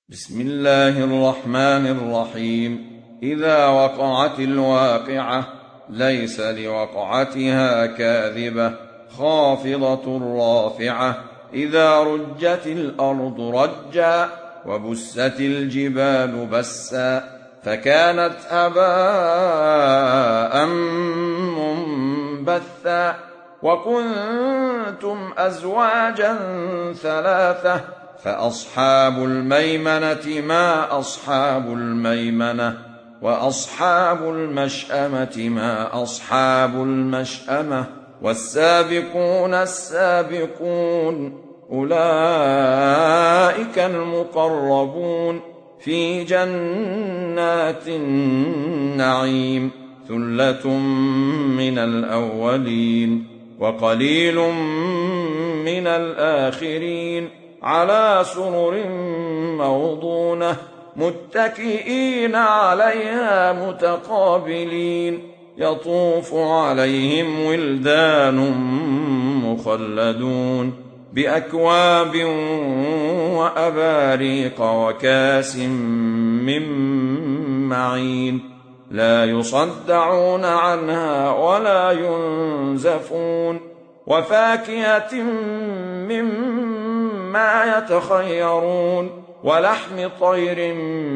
بسم الله الرحمن الرحيم. إذا وقعت الواقعة ليس لوقعتها كاذبة خافضة رافعة. إذا رجت الأرض رجا وبست الجبال بسا فكانت هباء منبثا. وكنتم أزواجا ثلاثة فأصحاب الميمنة ما أصحاب الميمنة وأصحاب المشأمة ما أصحاب المشأمة والسابقون السابقون أولئك المقربون في جنات النعيم. ثلة من الأولين وقليل من الآخرين على سرر موضونة متكئين عليها متقابلين. يطوف عليهم ولدان مخلدون بأكواب وأباريق وكاس من معين لا يصدعون عنها ولا ينزفون. وفاكهة مما يتخيرون ولحم طير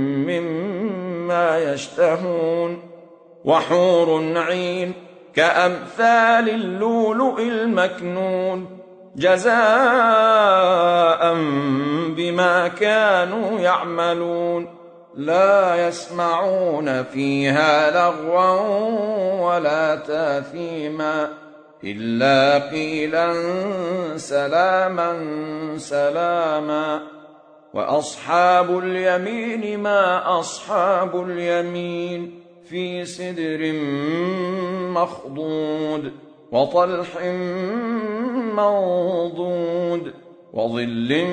مما يشتهون. وحور عين كأمثال اللؤلؤ المكنون جزاء بما كانوا يعملون. لا يسمعون فيها لغوا ولا تاثيما إلا قيلا سلاما سلاما. وأصحاب اليمين ما أصحاب اليمين في سدر مخضود وطلح منضود وظل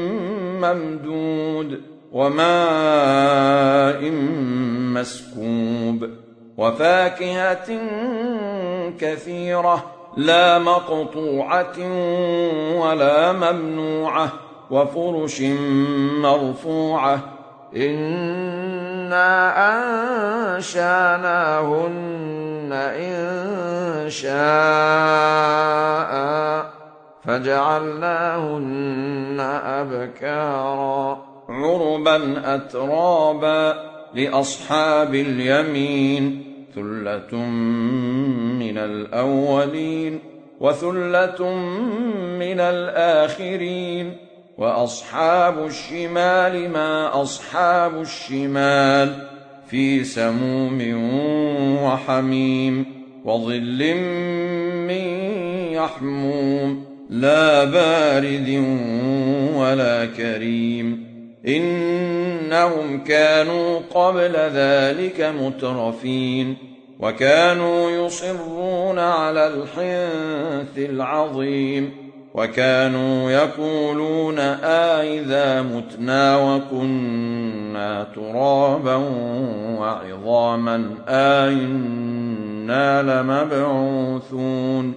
ممدود وماء مسكوب وفاكهة كثيرة لا مقطوعة ولا ممنوعة وفرش مرفوعة. إنا أنشأناهن إنشاء فجعلناهن أبكارا عربا أترابا لأصحاب اليمين. ثلة من الأولين وثلة من الآخرين. وأصحاب الشمال ما أصحاب الشمال في سموم وحميم وظل من يحموم لا بارد ولا كريم. إنهم كانوا قبل ذلك مترفين وكانوا يصرون على الحنث العظيم وكانوا يقولون أإذا متنا وكنا ترابا وعظاما أإنا لمبعوثون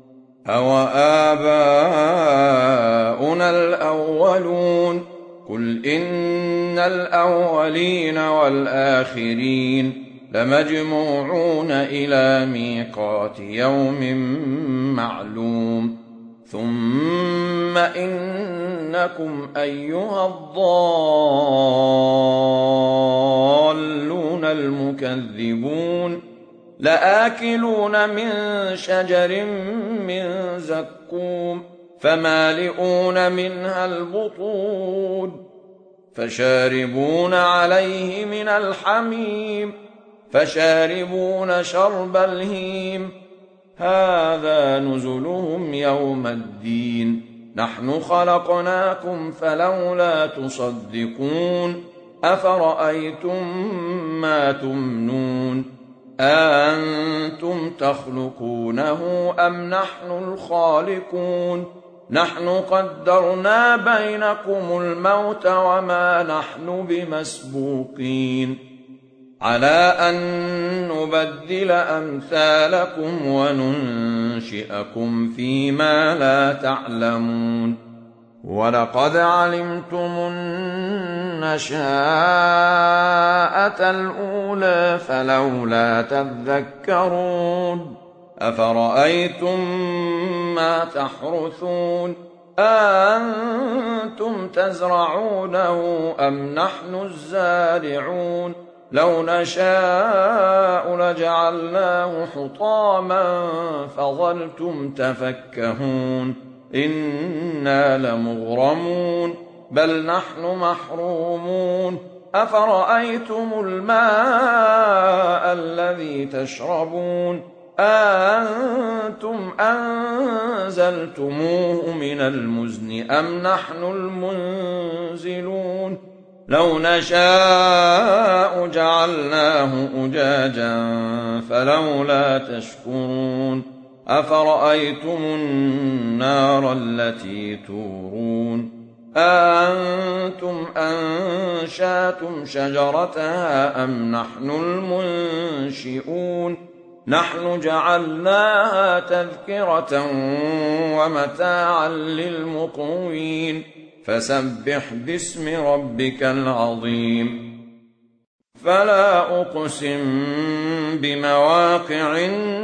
أوآباؤنا الأولون قل إن الأولين والآخرين لمجموعون إلى ميقات يوم معلوم. ثم إنكم أيها الضالون المكذبون لآكلون من شجر من زقوم فمالئون منها البطون فشاربون عليه من الحميم فشاربون شرب الهيم. هذا نزلهم يوم الدين. نحن خلقناكم فلولا تصدقون. أفرأيتم ما تمنون أأنتم تخلقونه أم نحن الخالقون. نحن قدرنا بينكم الموت وما نحن بمسبوقين على أن نبدل أمثالكم وننشئكم فيما لا تعلمون. ولقد علمتم النشاءة الأولى فلولا تذكرون أفرأيتم ما تحرثون أأنتم تزرعونه أم نحن الزارعون لو نشاء لجعلناه حطاما فظلتم تفكهون إنا لمغرمون بل نحن محرومون أفرأيتم الماء الذي تشربون أأنتم أنزلتموه من المزن أم نحن المنزلون لو نشاء جعلناه أجاجا فلولا تشكرون أفرأيتم النار التي تورون أأنتم أنشأتم شجرتها أم نحن المنشئون نحن جعلناها تذكرة ومتاعا للمقوين فسبح باسم ربك العظيم فلا أقسم بمواقع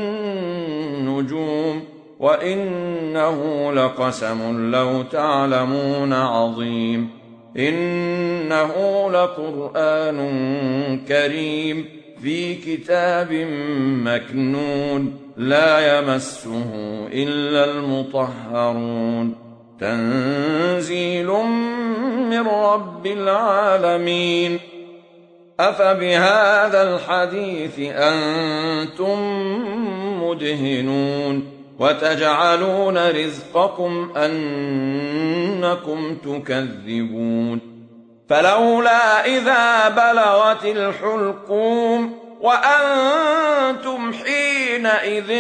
النجوم وإنه لقسم لو تعلمون عظيم إنه لقرآن كريم في كتاب مكنون لا يمسه إلا المطهرون تنزيل من رب العالمين أفبهذا الحديث أنتم مدهنون وتجعلون رزقكم أنكم تكذبون فلولا إذا بلغت الحلقوم وأنتم حينئذ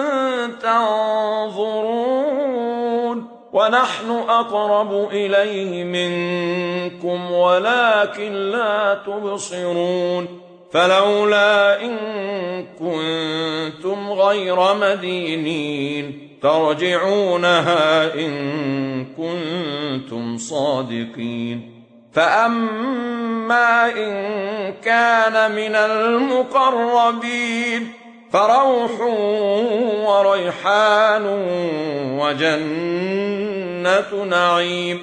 تنظرون ونحن أقرب إليه منكم ولكن لا تبصرون فلولا إن كنتم غير مدينين ترجعونها إن كنتم صادقين فأما إن كان من المقربين فروح وريحان وجنة نعيم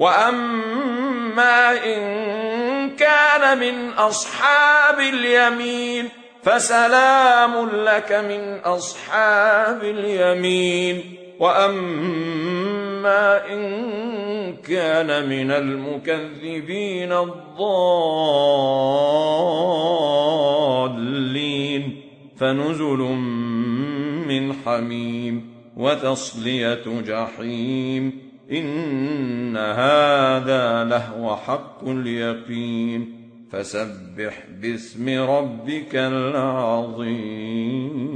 وأما إن كان من أصحاب اليمين فسلام لك من أصحاب اليمين وأما إن كان من المكذبين الضالين فنزل من حميم وتصلية جحيم إن هذا لهو حق اليقين فسبح باسم ربك العظيم